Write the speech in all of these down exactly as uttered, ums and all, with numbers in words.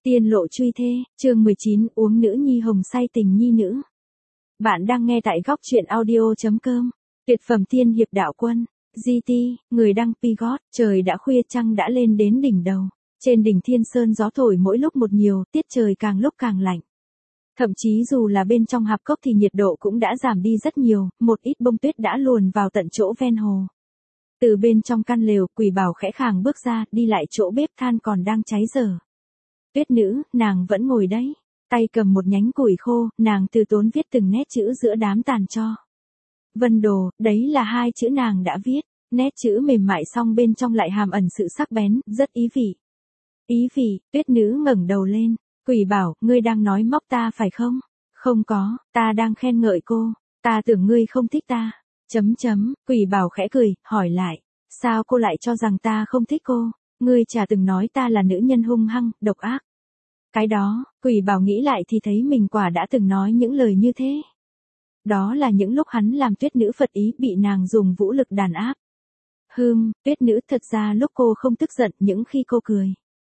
Tiên lộ truy thê, chương mười chín, uống nữ nhi hồng say tình nhi nữ. Bạn đang nghe tại góc truyện audio.com. Tuyệt phẩm tiên hiệp đạo quân, giê tê, người đăng Pigot, trời đã khuya trăng đã lên đến đỉnh đầu. Trên đỉnh Thiên Sơn gió thổi mỗi lúc một nhiều, tiết trời càng lúc càng lạnh. Thậm chí dù là bên trong hạp cốc thì nhiệt độ cũng đã giảm đi rất nhiều, một ít bông tuyết đã luồn vào tận chỗ ven hồ. Từ bên trong căn lều, Quỷ Bảo khẽ khàng bước ra, đi lại chỗ bếp than còn đang cháy dở. Tuyết nữ, nàng vẫn ngồi đấy, tay cầm một nhánh củi khô, nàng từ tốn viết từng nét chữ giữa đám tàn tro. Vân Đồ, đấy là hai chữ nàng đã viết, nét chữ mềm mại song bên trong lại hàm ẩn sự sắc bén, rất ý vị. Ý vị, Tuyết nữ ngẩng đầu lên, Quỷ Bảo, ngươi đang nói móc ta phải không? Không có, ta đang khen ngợi cô, ta tưởng ngươi không thích ta. Chấm chấm, Quỷ Bảo khẽ cười, hỏi lại, sao cô lại cho rằng ta không thích cô? Ngươi chả từng nói ta là nữ nhân hung hăng, độc ác. Cái đó, Quỷ Bảo nghĩ lại thì thấy mình quả đã từng nói những lời như thế. Đó là những lúc hắn làm Tuyết nữ phật ý bị nàng dùng vũ lực đàn áp. Hừm, Tuyết nữ, thật ra lúc cô không tức giận, những khi cô cười.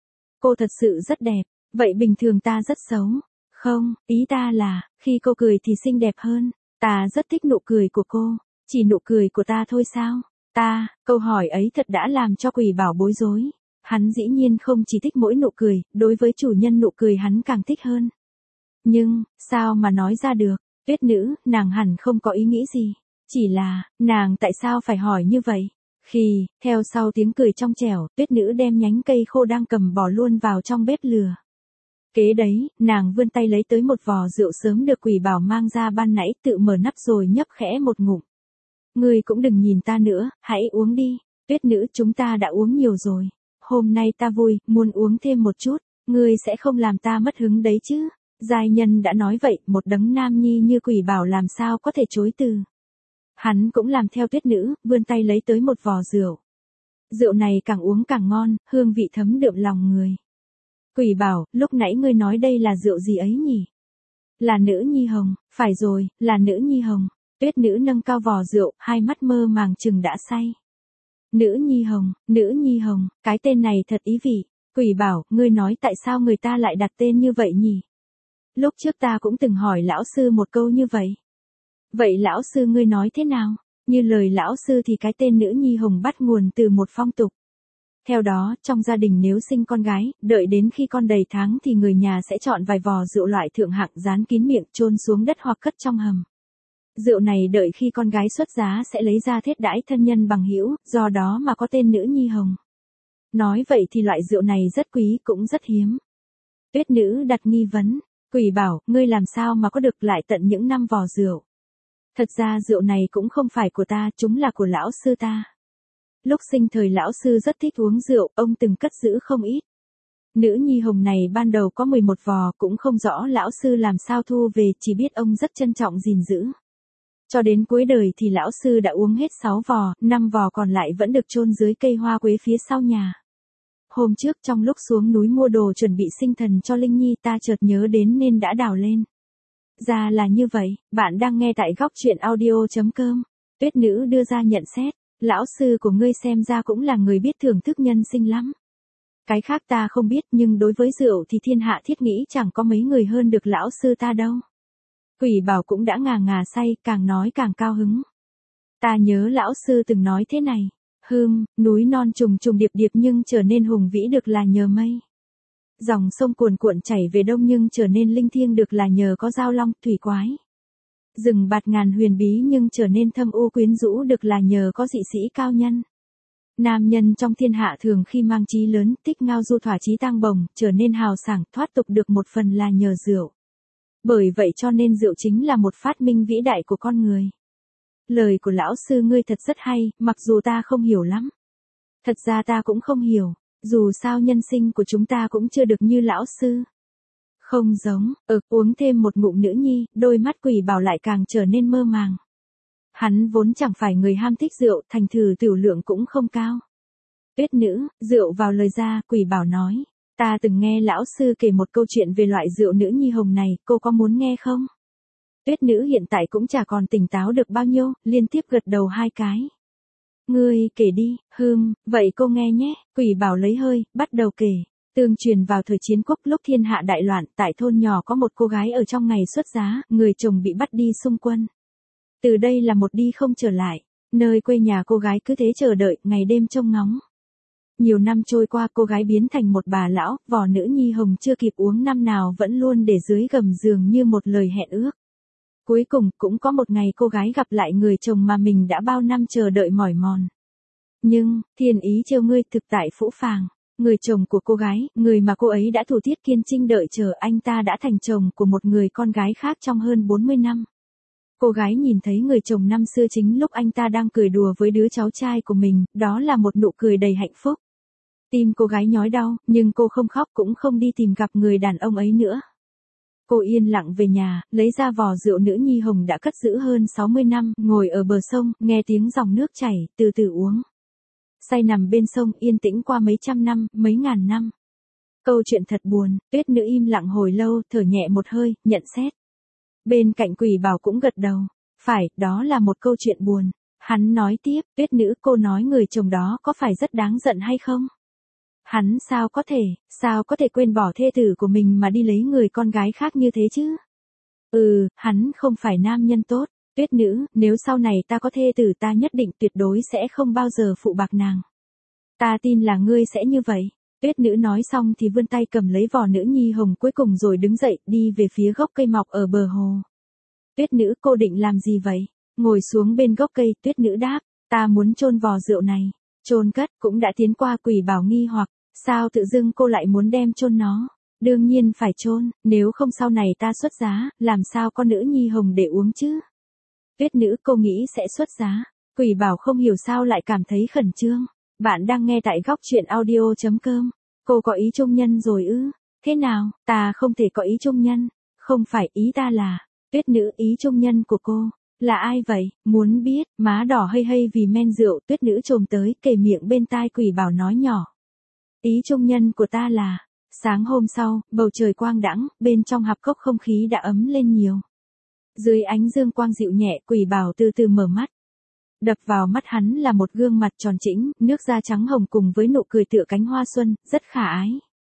Cô thật sự rất đẹp, vậy bình thường ta rất xấu. Không, ý ta là, khi cô cười thì xinh đẹp hơn, ta rất thích nụ cười của cô, chỉ nụ cười của ta thôi sao? Ta, câu hỏi ấy thật đã làm cho Quỷ Bảo bối rối. Hắn dĩ nhiên không chỉ thích mỗi nụ cười, đối với chủ nhân nụ cười hắn càng thích hơn. Nhưng, sao mà nói ra được, Tuyết nữ, nàng hẳn không có ý nghĩ gì. Chỉ là, nàng tại sao phải hỏi như vậy? Khi, theo sau tiếng cười trong trẻo, Tuyết nữ đem nhánh cây khô đang cầm bỏ luôn vào trong bếp lửa. Kế đấy, nàng vươn tay lấy tới một vò rượu sớm được Quỷ Bảo mang ra ban nãy, tự mở nắp rồi nhấp khẽ một ngụm. Ngươi cũng đừng nhìn ta nữa, hãy uống đi. Tuyết nữ, chúng ta đã uống nhiều rồi. Hôm nay ta vui, muốn uống thêm một chút, ngươi sẽ không làm ta mất hứng đấy chứ. Giai nhân đã nói vậy, một đấng nam nhi như Quỷ Bảo làm sao có thể chối từ. Hắn cũng làm theo Tuyết nữ, vươn tay lấy tới một vò rượu. Rượu này càng uống càng ngon, hương vị thấm đượm lòng người. Quỷ Bảo, lúc nãy ngươi nói đây là rượu gì ấy nhỉ? Là nữ nhi hồng, phải rồi, là nữ nhi hồng. Tuyết nữ nâng cao vò rượu, hai mắt mơ màng chừng đã say. Nữ nhi hồng, nữ nhi hồng, cái tên này thật ý vị. Quỷ Bảo, ngươi nói tại sao người ta lại đặt tên như vậy nhỉ? Lúc trước ta cũng từng hỏi lão sư một câu như vậy. Vậy lão sư ngươi nói thế nào? Như lời lão sư thì cái tên nữ nhi hồng bắt nguồn từ một phong tục. Theo đó, trong gia đình nếu sinh con gái, đợi đến khi con đầy tháng thì người nhà sẽ chọn vài vò rượu loại thượng hạng dán kín miệng chôn xuống đất hoặc cất trong hầm. Rượu này đợi khi con gái xuất giá sẽ lấy ra thiết đãi thân nhân bằng hữu, do đó mà có tên nữ nhi hồng. Nói vậy thì loại rượu này rất quý cũng rất hiếm. Tuyết nữ đặt nghi vấn, Quỷ Bảo, ngươi làm sao mà có được lại tận những năm vò rượu? Thật ra rượu này cũng không phải của ta, chúng là của lão sư ta. Lúc sinh thời lão sư rất thích uống rượu, ông từng cất giữ không ít. Nữ nhi hồng này ban đầu có mười một vò, cũng không rõ lão sư làm sao thu về, chỉ biết ông rất trân trọng gìn giữ. Cho đến cuối đời thì lão sư đã uống hết sáu vò, năm vò còn lại vẫn được chôn dưới cây hoa quế phía sau nhà. Hôm trước trong lúc xuống núi mua đồ chuẩn bị sinh thần cho Linh Nhi ta chợt nhớ đến nên đã đào lên. Ra là như vậy, bạn đang nghe tại góc truyện audio.com. Tuyết nữ đưa ra nhận xét, lão sư của ngươi xem ra cũng là người biết thưởng thức nhân sinh lắm. Cái khác ta không biết nhưng đối với rượu thì thiên hạ thiết nghĩ chẳng có mấy người hơn được lão sư ta đâu. Quỷ Bảo cũng đã ngà ngà say, càng nói càng cao hứng. Ta nhớ lão sư từng nói thế này, hừm, núi non trùng trùng điệp điệp nhưng trở nên hùng vĩ được là nhờ mây. Dòng sông cuồn cuộn chảy về đông nhưng trở nên linh thiêng được là nhờ có giao long, thủy quái. Rừng bạt ngàn huyền bí nhưng trở nên thâm u quyến rũ được là nhờ có dị sĩ cao nhân. Nam nhân trong thiên hạ thường khi mang chí lớn, thích ngao du thỏa chí tang bồng, trở nên hào sảng, thoát tục được một phần là nhờ rượu. Bởi vậy cho nên rượu chính là một phát minh vĩ đại của con người. Lời của lão sư ngươi thật rất hay, mặc dù ta không hiểu lắm. Thật ra ta cũng không hiểu, dù sao nhân sinh của chúng ta cũng chưa được như lão sư. Không giống, ừ, uống thêm một ngụm nữ nhi, đôi mắt Quỷ Bảo lại càng trở nên mơ màng. Hắn vốn chẳng phải người ham thích rượu, thành thử tiểu lượng cũng không cao. Tuyết nữ, rượu vào lời ra, Quỷ Bảo nói. Ta từng nghe lão sư kể một câu chuyện về loại rượu nữ nhi hồng này, cô có muốn nghe không? Tuyết nữ hiện tại cũng chả còn tỉnh táo được bao nhiêu, liên tiếp gật đầu hai cái. Ngươi kể đi, hừm, vậy cô nghe nhé, Quỷ Bảo lấy hơi, bắt đầu kể. Tương truyền vào thời chiến quốc lúc thiên hạ đại loạn, tại thôn nhỏ có một cô gái ở trong ngày xuất giá, người chồng bị bắt đi xung quân. Từ đây là một đi không trở lại, nơi quê nhà cô gái cứ thế chờ đợi, ngày đêm trông ngóng. Nhiều năm trôi qua cô gái biến thành một bà lão, vỏ nữ nhi hồng chưa kịp uống năm nào vẫn luôn để dưới gầm giường như một lời hẹn ước. Cuối cùng cũng có một ngày cô gái gặp lại người chồng mà mình đã bao năm chờ đợi mỏi mòn. Nhưng, thiên ý trêu ngươi thực tại phũ phàng. Người chồng của cô gái, người mà cô ấy đã thủ tiết kiên trinh đợi chờ, anh ta đã thành chồng của một người con gái khác trong hơn bốn mươi năm. Cô gái nhìn thấy người chồng năm xưa chính lúc anh ta đang cười đùa với đứa cháu trai của mình, đó là một nụ cười đầy hạnh phúc. Tim cô gái nhói đau, nhưng cô không khóc cũng không đi tìm gặp người đàn ông ấy nữa. Cô yên lặng về nhà, lấy ra vò rượu nữ nhi hồng đã cất giữ hơn sáu mươi năm, ngồi ở bờ sông, nghe tiếng dòng nước chảy, từ từ uống. Say nằm bên sông yên tĩnh qua mấy trăm năm, mấy ngàn năm. Câu chuyện thật buồn, Tuyết nữ im lặng hồi lâu, thở nhẹ một hơi, nhận xét. Bên cạnh Quỷ Bảo cũng gật đầu. Phải, đó là một câu chuyện buồn. Hắn nói tiếp, Tuyết nữ, cô nói người chồng đó có phải rất đáng giận hay không? Hắn sao có thể, sao có thể quên bỏ thê tử của mình mà đi lấy người con gái khác như thế chứ? Ừ, hắn không phải nam nhân tốt. Tuyết nữ, nếu sau này ta có thê tử ta nhất định tuyệt đối sẽ không bao giờ phụ bạc nàng. Ta tin là ngươi sẽ như vậy. Tuyết nữ nói xong thì vươn tay cầm lấy vỏ nữ nhi hồng cuối cùng rồi đứng dậy, đi về phía gốc cây mọc ở bờ hồ. Tuyết nữ, cô định làm gì vậy? Ngồi xuống bên gốc cây, Tuyết nữ đáp, ta muốn chôn vò rượu này. Chôn cất, cũng đã tiến qua. Quỷ Bảo nghi hoặc, sao tự dưng cô lại muốn đem chôn nó? Đương nhiên phải chôn, nếu không sau này ta xuất giá, làm sao có nữ nhi hồng để uống chứ? Tuyết nữ, cô nghĩ sẽ xuất giá. Quỷ Bảo không hiểu sao lại cảm thấy khẩn trương. Bạn đang nghe tại góc truyện audio chấm com. Cô có ý trung nhân rồi ư? Thế nào, ta không thể có ý trung nhân. Không phải, ý ta là, Tuyết nữ, ý trung nhân của cô là ai vậy? Muốn biết, má đỏ hây hây vì men rượu, Tuyết nữ chồm tới, kề miệng bên tai Quỷ Bảo nói nhỏ. Ý trung nhân của ta là, sáng hôm sau, bầu trời quang đãng, bên trong hạp cốc không khí đã ấm lên nhiều. Dưới ánh dương quang dịu nhẹ, Quỷ Bảo từ từ mở mắt. Đập vào mắt hắn là một gương mặt tròn trĩnh, nước da trắng hồng cùng với nụ cười tựa cánh hoa xuân, rất khả ái.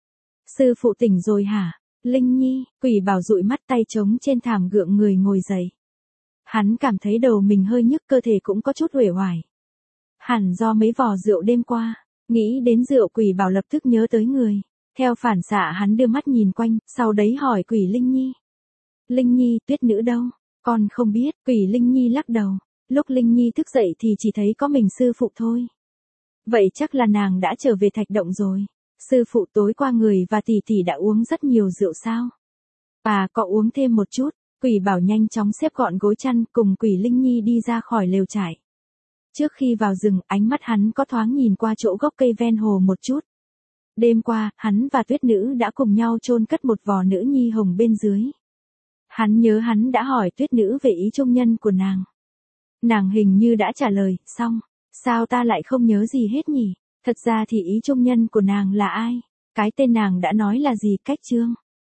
Sư phụ tỉnh rồi hả? Linh Nhi, Quỷ Bảo dụi mắt, tay trống trên thảm gượng người ngồi dậy. Hắn cảm thấy đầu mình hơi nhức, cơ thể cũng có chút uể oải. Hẳn do mấy vò rượu đêm qua. Nghĩ đến rượu, Quỷ Bảo lập tức nhớ tới người. Theo phản xạ hắn đưa mắt nhìn quanh, sau đấy hỏi Quỷ Linh Nhi. Linh Nhi, Tuyết nữ đâu? Con không biết. Quỷ Linh Nhi lắc đầu. Lúc Linh Nhi thức dậy thì chỉ thấy có mình sư phụ thôi. Vậy chắc là nàng đã trở về thạch động rồi. Sư phụ, tối qua người và tỷ tỷ đã uống rất nhiều rượu sao? À, có uống thêm một chút. Quỷ Bảo nhanh chóng xếp gọn gối chăn, cùng Quỷ Linh Nhi đi ra khỏi lều trại. Trước khi vào rừng, ánh mắt hắn có thoáng nhìn qua chỗ gốc cây ven hồ một chút. Đêm qua, hắn và Tuyết nữ đã cùng nhau chôn cất một vò nữ nhi hồng bên dưới. Hắn nhớ hắn đã hỏi Tuyết nữ về ý trung nhân của nàng. Nàng hình như đã trả lời, xong. Sao ta lại không nhớ gì hết nhỉ? Thật ra thì ý trung nhân của nàng là ai? Cái tên nàng đã nói là gì? Cách chương.